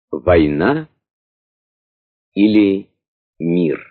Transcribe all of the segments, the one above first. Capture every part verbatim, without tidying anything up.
Война или мир?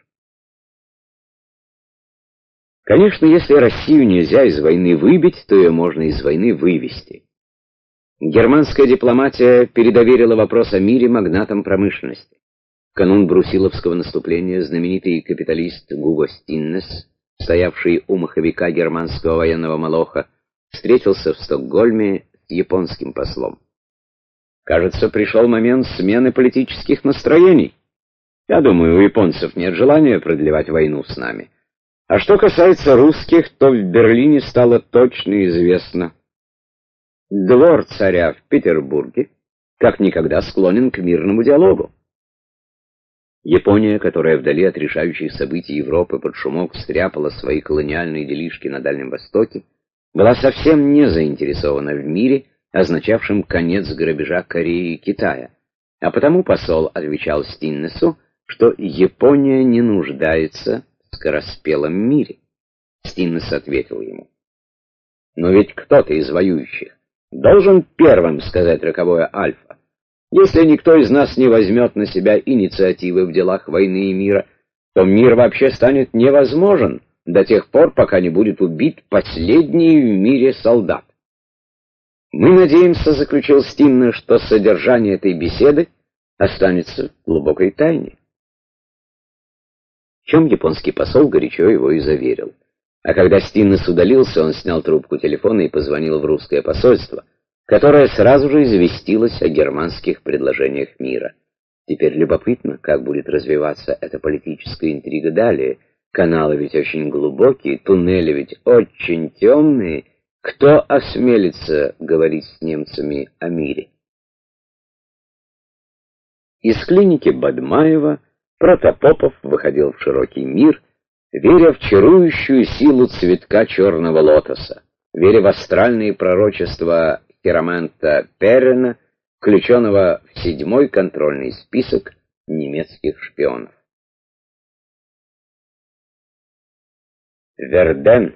Конечно, если Россию нельзя из войны выбить, то ее можно из войны вывести. Германская дипломатия передоверила вопрос о мире магнатам промышленности. В канун брусиловского наступления знаменитый капиталист Гуго Стиннес, стоявший у маховика германского военного молоха, встретился в Стокгольме с японским послом. Кажется, пришел момент смены политических настроений. Я думаю, у японцев нет желания продлевать войну с нами. А что касается русских, то в Берлине стало точно известно. Двор царя в Петербурге как никогда склонен к мирному диалогу. Япония, которая вдали от решающих событий Европы под шумок стряпала свои колониальные делишки на Дальнем Востоке, была совсем не заинтересована в мире, означавшем конец грабежа Кореи и Китая, а потому посол отвечал Стиннесу, что Япония не нуждается в скороспелом мире. Стиннес ответил ему: «Но ведь кто-то из воюющих должен первым сказать роковое альфа. Если никто из нас не возьмет на себя инициативы в делах войны и мира, то мир вообще станет невозможен до тех пор, пока не будет убит последний в мире солдат». Мы надеемся, заключил Стиннес, что содержание этой беседы останется в глубокой тайне. В чем японский посол горячо его и заверил. А когда Стиннес удалился, он снял трубку телефона и позвонил в русское посольство, которое сразу же известилось о германских предложениях мира. Теперь любопытно, как будет развиваться эта политическая интрига далее. Каналы ведь очень глубокие, туннели ведь очень темные. Кто осмелится говорить с немцами о мире? Из клиники Бадмаева Протопопов выходил в широкий мир, веря в чарующую силу цветка черного лотоса, веря в астральные пророчества Хироманта Перена, включенного в седьмой контрольный список немецких шпионов. Верден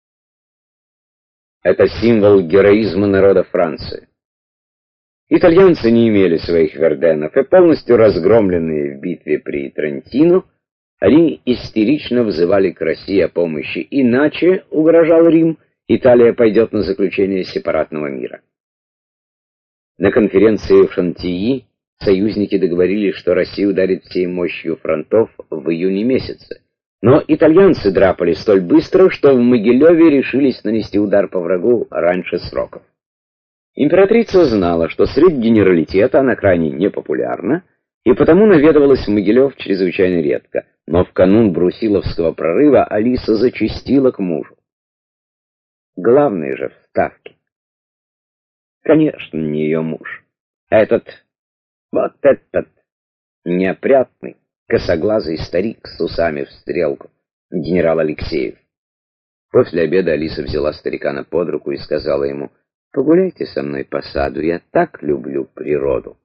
— это символ героизма народа Франции. Итальянцы не имели своих Верденов, и полностью разгромленные в битве при Трентино, они истерично взывали к России о помощи, иначе, угрожал Рим, Италия пойдет на заключение сепаратного мира. На конференции в Шантии союзники договорились, что Россия ударит всей мощью фронтов в июне месяце. Но итальянцы драпали столь быстро, что в Могилеве решились нанести удар по врагу раньше сроков. Императрица знала, что среди генералитета она крайне непопулярна, и потому наведывалась в Могилев чрезвычайно редко. Но в канун брусиловского прорыва Алиса зачастила к мужу. Главное же в Ставке. Конечно, не ее муж. Этот, вот этот неопрятный, косоглазый старик с усами в стрелку, генерал Алексеев. После обеда Алиса взяла старикана под руку и сказала ему: «Погуляйте со мной по саду, я так люблю природу».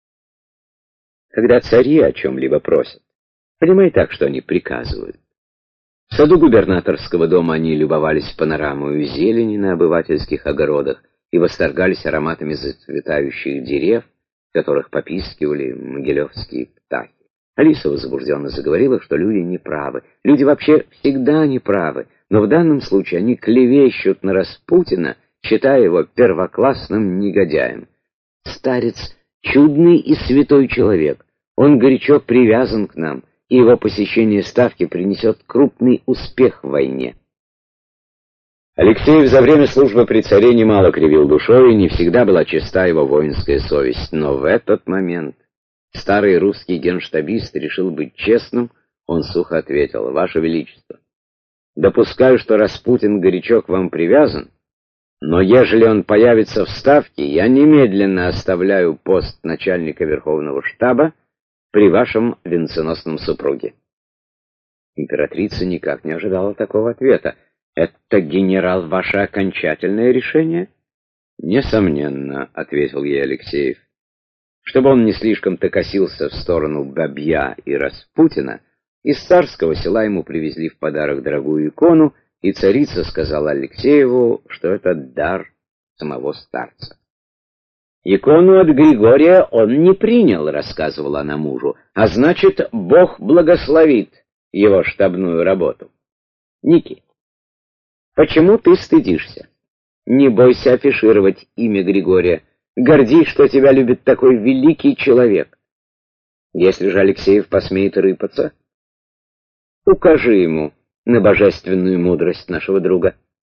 Когда цари о чем-либо просят, понимай так, что они приказывают. В саду губернаторского дома они любовались панорамой зелени на обывательских огородах и восторгались ароматами зацветающих дерев, в которых попискивали могилевские птахи. Алиса возбужденно заговорила, что люди неправы. Люди вообще всегда неправы, но в данном случае они клевещут на Распутина, считая его первоклассным негодяем. Старец — чудный и святой человек. Он горячо привязан к нам, и его посещение Ставки принесет крупный успех в войне. Алексеев за время службы при царе немало кривил душой, и не всегда была чиста его воинская совесть. Но в этот момент старый русский генштабист решил быть честным. Он сухо ответил: «Ваше Величество, допускаю, что Распутин горячо к вам привязан, но ежели он появится в Ставке, я немедленно оставляю пост начальника Верховного штаба при вашем венценосном супруге». Императрица никак не ожидала такого ответа. «Это, генерал, ваше окончательное решение?» «Несомненно», — ответил ей Алексеев. Чтобы он не слишком-то косился в сторону Бабья и Распутина, из царского села ему привезли в подарок дорогую икону, и царица сказала Алексееву, что это дар самого старца. «Икону от Григория он не принял», — рассказывала она мужу, «а значит, Бог благословит его штабную работу». Ники, почему ты стыдишься? Не бойся афишировать имя Григория. Гордись, что тебя любит такой великий человек. Если же Алексеев посмеет рыпаться, укажи ему на божественную мудрость нашего друга.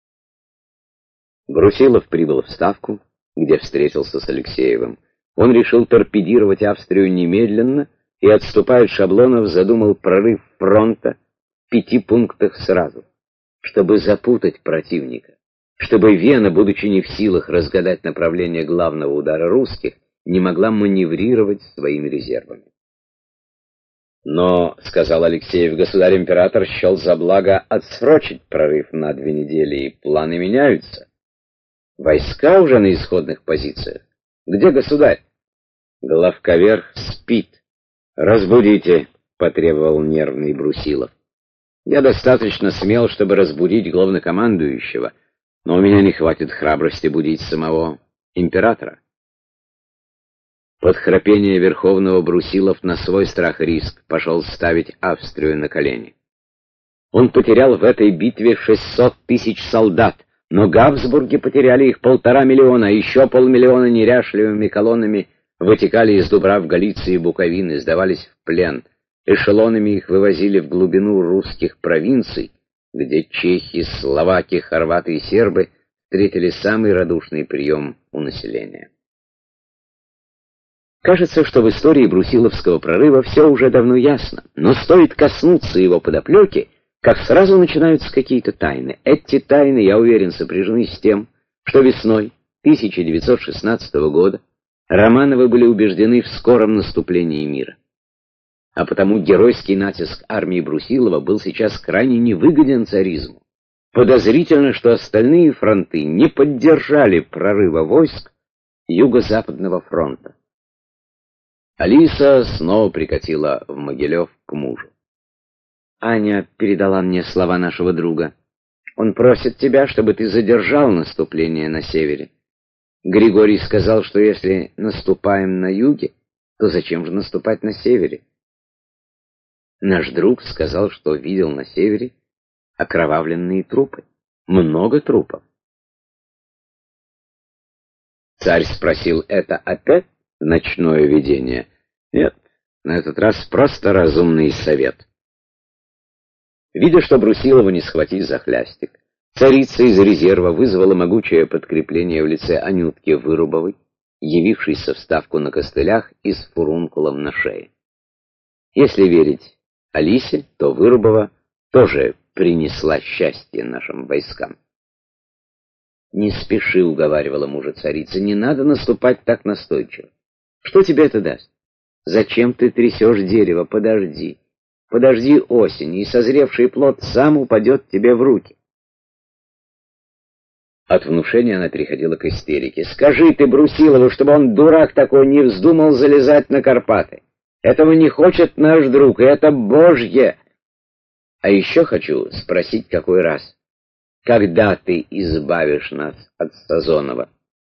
Брусилов прибыл в Ставку, где встретился с Алексеевым. Он решил торпедировать Австрию немедленно и, отступая от шаблонов, задумал прорыв фронта в пяти пунктах сразу, чтобы запутать противника, чтобы Вена, будучи не в силах разгадать направление главного удара русских, не могла маневрировать своими резервами. «Но, — сказал Алексеев, — государь-император счел за благо отсрочить прорыв на две недели, и планы меняются. Войска уже на исходных позициях. Где государь?» «Главковерх спит. Разбудите», — потребовал нервный Брусилов. «Я достаточно смел, чтобы разбудить главнокомандующего, но у меня не хватит храбрости будить самого императора». Под храпение Верховного Брусилов на свой страх и риск пошел ставить Австрию на колени. Он потерял в этой битве шестьсот тысяч солдат, но Габсбурги потеряли их полтора миллиона, а еще полмиллиона неряшливыми колоннами вытекали из Дубрав Галиции и Буковины, сдавались в плен. Эшелонами их вывозили в глубину русских провинций, где чехи, словаки, хорваты и сербы встретили самый радушный прием у населения. Кажется, что в истории Брусиловского прорыва все уже давно ясно, но стоит коснуться его подоплеки, как сразу начинаются какие-то тайны. Эти тайны, я уверен, сопряжены с тем, что весной тысяча девятьсот шестнадцатого года Романовы были убеждены в скором наступлении мира. А потому геройский натиск армии Брусилова был сейчас крайне невыгоден царизму. Подозрительно, что остальные фронты не поддержали прорыва войск Юго-Западного фронта. Алиса снова прикатила в Могилев к мужу. «Аня передала мне слова нашего друга. Он просит тебя, чтобы ты задержал наступление на севере. Григорий сказал, что если наступаем на юге, то зачем же наступать на севере? Наш друг сказал, что видел на севере окровавленные трупы. Много трупов». Царь спросил: «Это опять ночное видение?» «Нет, на этот раз просто разумный совет». Видя, что Брусилова не схватить за хлястик, царица из резерва вызвала могучее подкрепление в лице Анютки Вырубовой, явившейся в Ставку на костылях и с фурункулом на шее. Если верить Алисе, то Вырубова тоже принесла счастье нашим войскам. «Не спеши», — уговаривала мужа царица, — «не надо наступать так настойчиво. Что тебе это даст? Зачем ты трясешь дерево? Подожди. Подожди осени, и созревший плод сам упадет тебе в руки». От внушения она переходила к истерике. «Скажи ты Брусилову, чтобы он, дурак такой, не вздумал залезать на Карпаты. Этого не хочет наш друг, и это Божье. А еще хочу спросить какой раз. Когда ты избавишь нас от Сазонова?»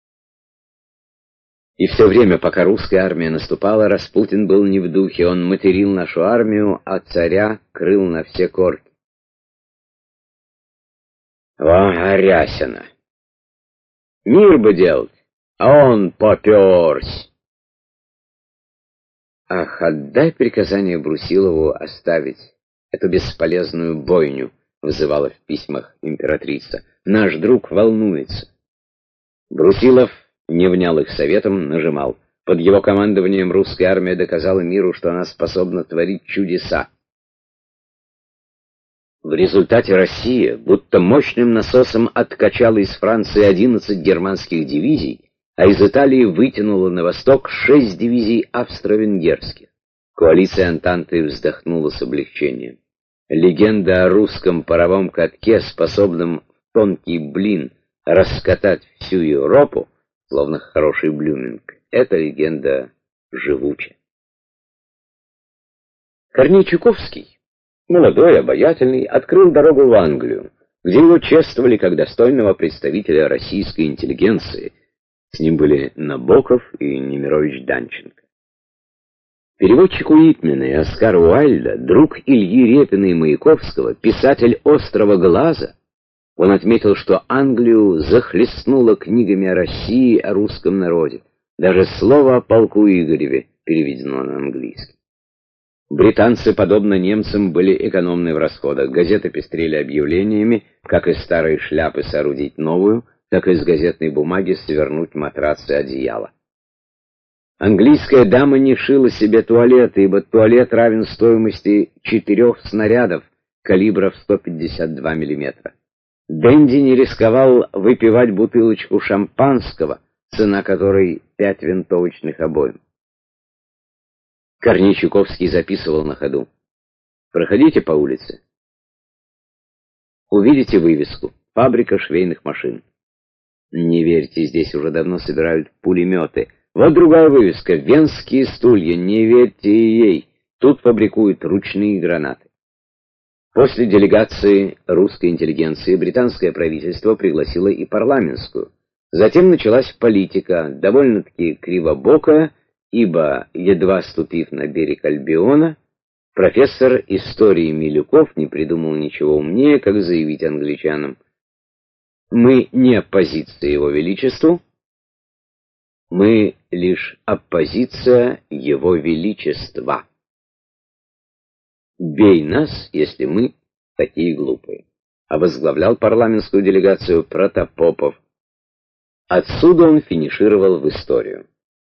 И все время, пока русская армия наступала, Распутин был не в духе. Он материл нашу армию, а царя крыл на все корки. «Во, Арясина! Мир бы делать, а он попёрсь!» «Ах, отдай приказание Брусилову оставить эту бесполезную бойню», — вызывала в письмах императрица. «Наш друг волнуется». Брусилов не внял их советом, нажимал. Под его командованием русская армия доказала миру, что она способна творить чудеса. В результате Россия, будто мощным насосом, откачала из Франции одиннадцать германских дивизий, а из Италии вытянула на восток шесть дивизий австро-венгерских. Коалиция Антанты вздохнула с облегчением. Легенда о русском паровом катке, способном в тонкий блин раскатать всю Европу, словно хороший блюминг, эта легенда живуча. Корней Чуковский, молодой, обаятельный, открыл дорогу в Англию, где его чествовали как достойного представителя российской интеллигенции, С ним были Набоков и Немирович Данченко. Переводчик Уитмена и Оскар Уайльда, друг Ильи Репина и Маяковского, писатель «Острова Глаза», он отметил, что Англию захлестнуло книгами о России, о русском народе. Даже слово о полку Игореве переведено на английский. Британцы, подобно немцам, были экономны в расходах. Газеты пестрели объявлениями, как из старой шляпы соорудить новую, так из газетной бумаги свернуть матрац и одеяло. Английская дама не шила себе туалета, ибо туалет равен стоимости четырех снарядов калибра в сто пятьдесят два миллиметра. Дэнди не рисковал выпивать бутылочку шампанского, цена которой пять винтовочных обоим. Корней Чуковский записывал на ходу: «Проходите по улице. Увидите вывеску «Фабрика швейных машин». Не верьте, здесь уже давно собирают пулеметы. Вот другая вывеска «Венские стулья». Не верьте ей. Тут фабрикуют ручные гранаты. После делегации русской интеллигенции британское правительство пригласило и парламентскую. Затем началась политика, довольно-таки кривобокая, ибо, едва ступив на берег Альбиона, профессор истории Милюков не придумал ничего умнее, как заявить англичанам: «Мы не оппозиция Его Величеству, мы лишь оппозиция Его Величества. Бей нас, если мы такие глупые». А возглавлял парламентскую делегацию Протопопов. Отсюда он финишировал в историю.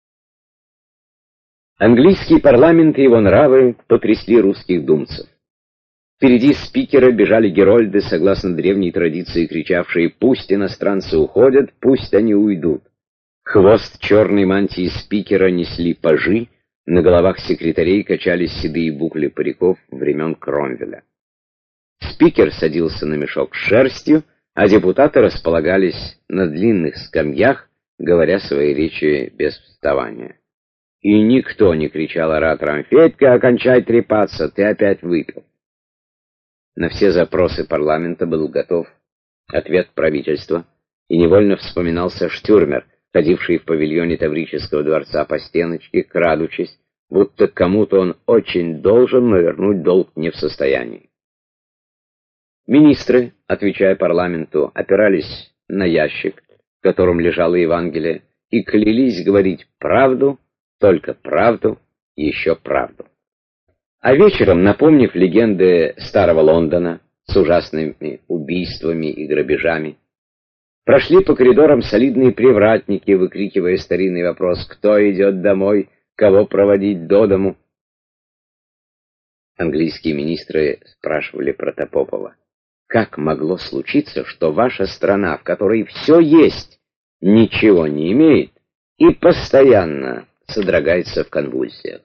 Английский парламент и его нравы потрясли русских думцев. Впереди спикера бежали герольды, согласно древней традиции, кричавшие: «Пусть иностранцы уходят, пусть они уйдут». Хвост черной мантии спикера несли пажи, на головах секретарей качались седые букли париков времен Кромвеля. Спикер садился на мешок с шерстью, а депутаты располагались на длинных скамьях, говоря свои речи без вставания. И никто не кричал ораторам: «Федька, окончай трепаться, ты опять выпил». На все запросы парламента был готов ответ правительства, и невольно вспоминался Штюрмер, ходивший в павильоне Таврического дворца по стеночке, крадучись, будто кому-то он очень должен, но вернуть долг не в состоянии. Министры, отвечая парламенту, опирались на ящик, в котором лежало Евангелие, и клялись говорить правду, только правду, еще правду. А вечером, напомнив легенды старого Лондона с ужасными убийствами и грабежами, прошли по коридорам солидные привратники, выкрикивая старинный вопрос: «Кто идет домой? Кого проводить до дому?» Английские министры спрашивали Протопопова: «Как могло случиться, что ваша страна, в которой все есть, ничего не имеет и постоянно содрогается в конвульсиях?»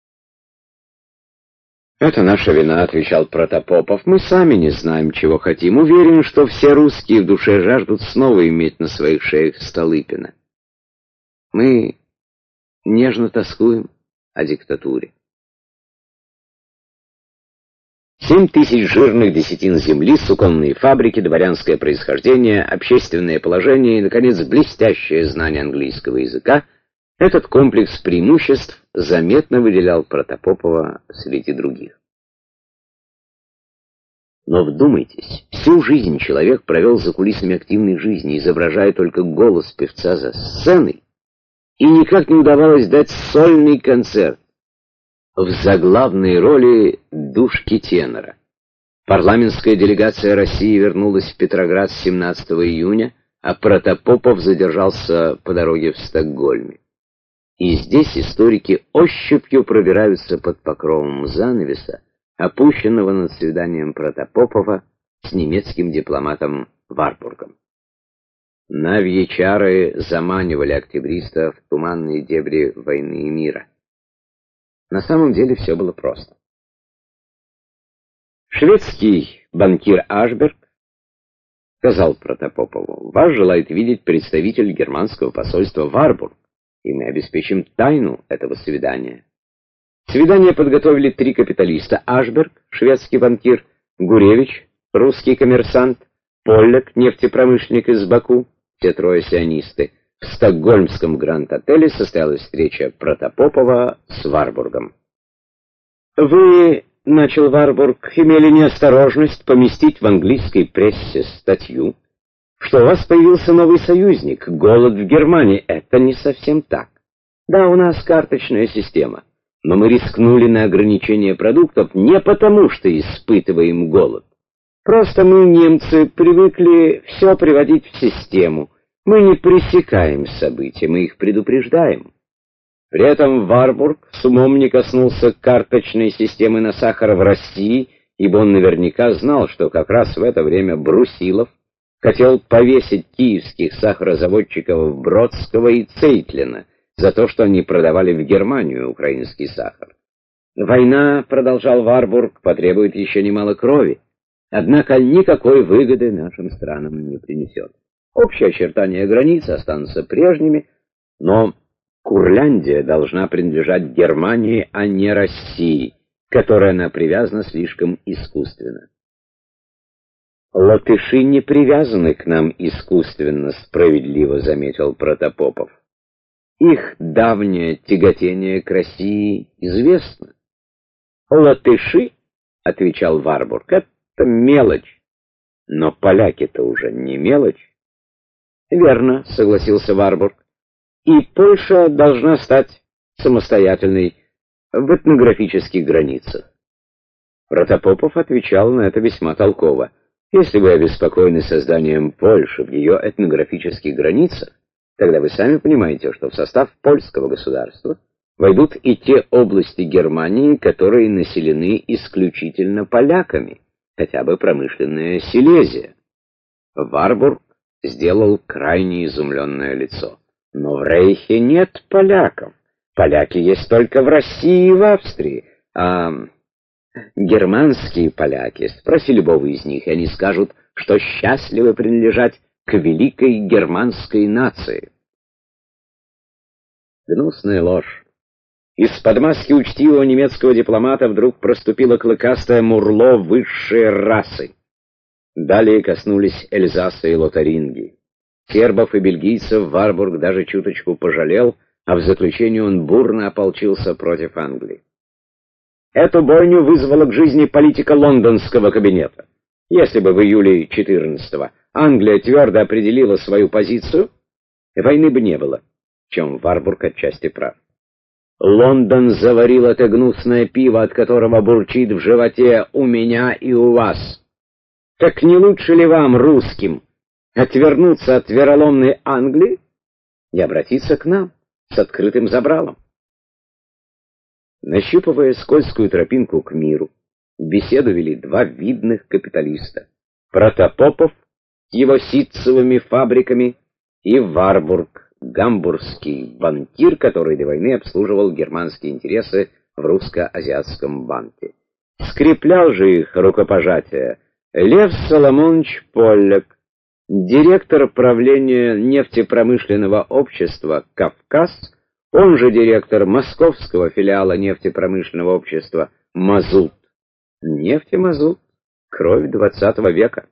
«Это наша вина», — отвечал Протопопов. «Мы сами не знаем, чего хотим. Уверен, что все русские в душе жаждут снова иметь на своих шеях Столыпина. Мы нежно тоскуем о диктатуре». Семь тысяч жирных десятин земли, суконные фабрики, дворянское происхождение, общественное положение и, наконец, блестящее знание английского языка — этот комплекс преимуществ заметно выделял Протопопова среди других. Но вдумайтесь, всю жизнь человек провел за кулисами активной жизни, изображая только голос певца за сценой, и никак не удавалось дать сольный концерт в заглавной роли душки тенора. Парламентская делегация России вернулась в Петроград семнадцатого июня, а Протопопов задержался по дороге в Стокгольме. И здесь историки ощупью пробираются под покровом занавеса, опущенного над свиданием Протопопова с немецким дипломатом Варбургом. Навьи чары заманивали октябристов в туманные дебри войны и мира. На самом деле все было просто. Шведский банкир Ашберг сказал Протопопову: «Вас желает видеть представитель германского посольства Варбург, и мы обеспечим тайну этого свидания». Свидание подготовили три капиталиста: Ашберг, шведский банкир, Гуревич, русский коммерсант, Поллек, нефтепромышленник из Баку, все трое сионисты. в стокгольмском Гранд-отеле состоялась встреча Протопопова с Варбургом. «Вы, — начал Варбург, — имели неосторожность поместить в английской прессе статью, что у вас появился новый союзник — голод в Германии. Это не совсем так. Да, у нас карточная система, но мы рискнули на ограничение продуктов не потому, что испытываем голод. Просто мы, немцы, привыкли все приводить в систему. Мы не пресекаем события, мы их предупреждаем». При этом Варбург с умом не коснулся карточной системы на сахар в России, ибо он наверняка знал, что как раз в это время Брусилов хотел повесить киевских сахарозаводчиков Бродского и Цейтлина за то, что они продавали в Германию украинский сахар. «Война, — продолжал Варбург, — потребует еще немало крови, однако никакой выгоды нашим странам не принесет. Общие очертания границ останутся прежними, но Курляндия должна принадлежать Германии, а не России, к которой она привязана слишком искусственно». «Латыши не привязаны к нам искусственно, — справедливо заметил Протопопов. Их давнее тяготение к России известно». «Латыши, — отвечал Варбург, — это мелочь, но поляки-то уже не мелочь». «Верно, — согласился Варбург, — и Польша должна стать самостоятельной в этнографических границах». Протопопов отвечал на это весьма толково. «Если вы обеспокоены созданием Польши в ее этнографических границах, тогда вы сами понимаете, что в состав польского государства войдут и те области Германии, которые населены исключительно поляками, хотя бы промышленная Силезия». Варбург сделал крайне изумленное лицо. «Но в Рейхе нет поляков. Поляки есть только в России и в Австрии. А германские поляки, спроси любого из них, и они скажут, что счастливы принадлежать к великой германской нации». Гнусная ложь. Из-под маски учтивого немецкого дипломата вдруг проступило клыкастое мурло высшей расы. Далее коснулись Эльзаса и Лотарингии. Сербов и бельгийцев Варбург даже чуточку пожалел, а в заключение он бурно ополчился против Англии. Эту бойню вызвала к жизни политика лондонского кабинета. Если бы в июле четырнадцатого Англия твердо определила свою позицию, войны бы не было, в чем Варбург отчасти прав. Лондон заварил это гнусное пиво, от которого бурчит в животе у меня и у вас. Так не лучше ли вам, русским, отвернуться от вероломной Англии и обратиться к нам с открытым забралом? Нащупывая скользкую тропинку к миру, беседу вели два видных капиталиста: Протопопов с его ситцевыми фабриками и Варбург, гамбургский банкир, который до войны обслуживал германские интересы в русско-азиатском банке. Скреплял же их рукопожатие Лев Соломонович Полляк, директор правления нефтепромышленного общества «Кавказ», он же директор московского филиала нефтепромышленного общества «Мазут». Нефть и мазут — кровь двадцатого века.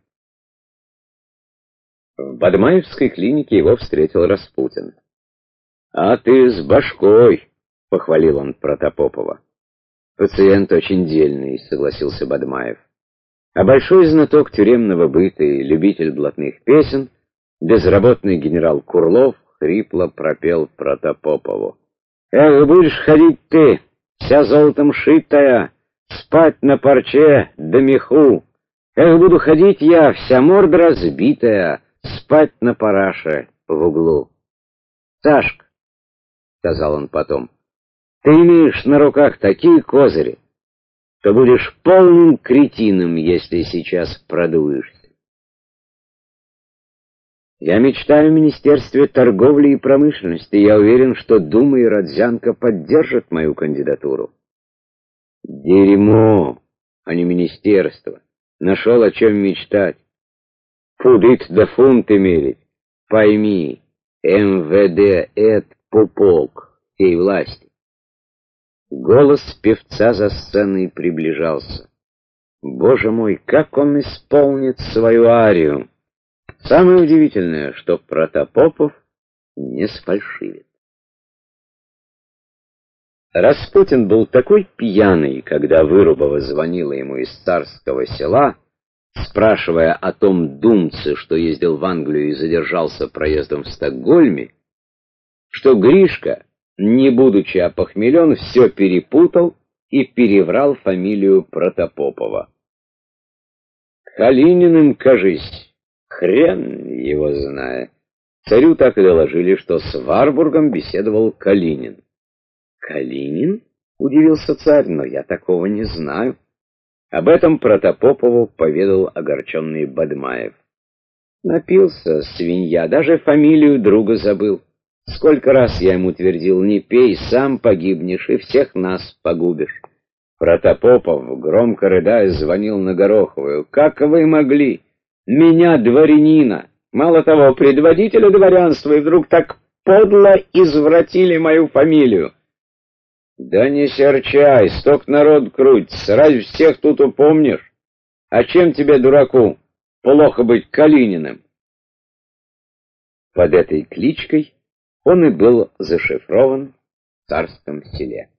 В Бадмаевской клинике его встретил Распутин. «А ты с башкой», — похвалил он Протопопова. «Пациент очень дельный», — согласился Бадмаев. А большой знаток тюремного быта и любитель блатных песен, безработный генерал Курлов, хрипло пропел Протопопову: «Эх, будешь ходить ты, вся золотом шитая, спать на парче да меху. Эх, буду ходить я, вся морда разбитая, спать на параше в углу». «Сашка, — сказал он потом, — ты имеешь на руках такие козыри, то будешь полным кретином, если сейчас продуешься». Я мечтаю о Министерстве торговли и промышленности. Я уверен, что Дума и Родзянко поддержат мою кандидатуру. Дерьмо, а не министерство. Нашел о чем мечтать. Пудыть да фунты мерить. Пойми, эм вэ дэ — это пупок всей власти. Голос певца за сценой приближался. Боже мой, как он исполнит свою арию! Самое удивительное, что Протопопов не сфальшивит. Распутин был такой пьяный, когда Вырубова звонила ему из Царского Села, спрашивая о том думце, что ездил в Англию и задержался проездом в Стокгольме, что Гришка, не будучи опохмелен, все перепутал и переврал фамилию Протопопова. Калининым, кажись, хрен его знает. Царю так и доложили, что с Варбургом беседовал Калинин. «Калинин?» — удивился царь, — «но я такого не знаю». Об этом Протопопову поведал огорченный Бадмаев. Напился, свинья, даже фамилию друга забыл. Сколько раз я ему твердил: не пей, сам погибнешь и всех нас погубишь. Протопопов, громко рыдая, звонил на Гороховую. «Как вы могли? Меня, дворянина, мало того, предводителя дворянства, и вдруг так подло извратили мою фамилию». «Да не серчай, столько народ крутится, разве всех тут упомнишь? А чем тебе, дураку, плохо быть Калининым?» Под этой кличкой он и был зашифрован в Царском Селе.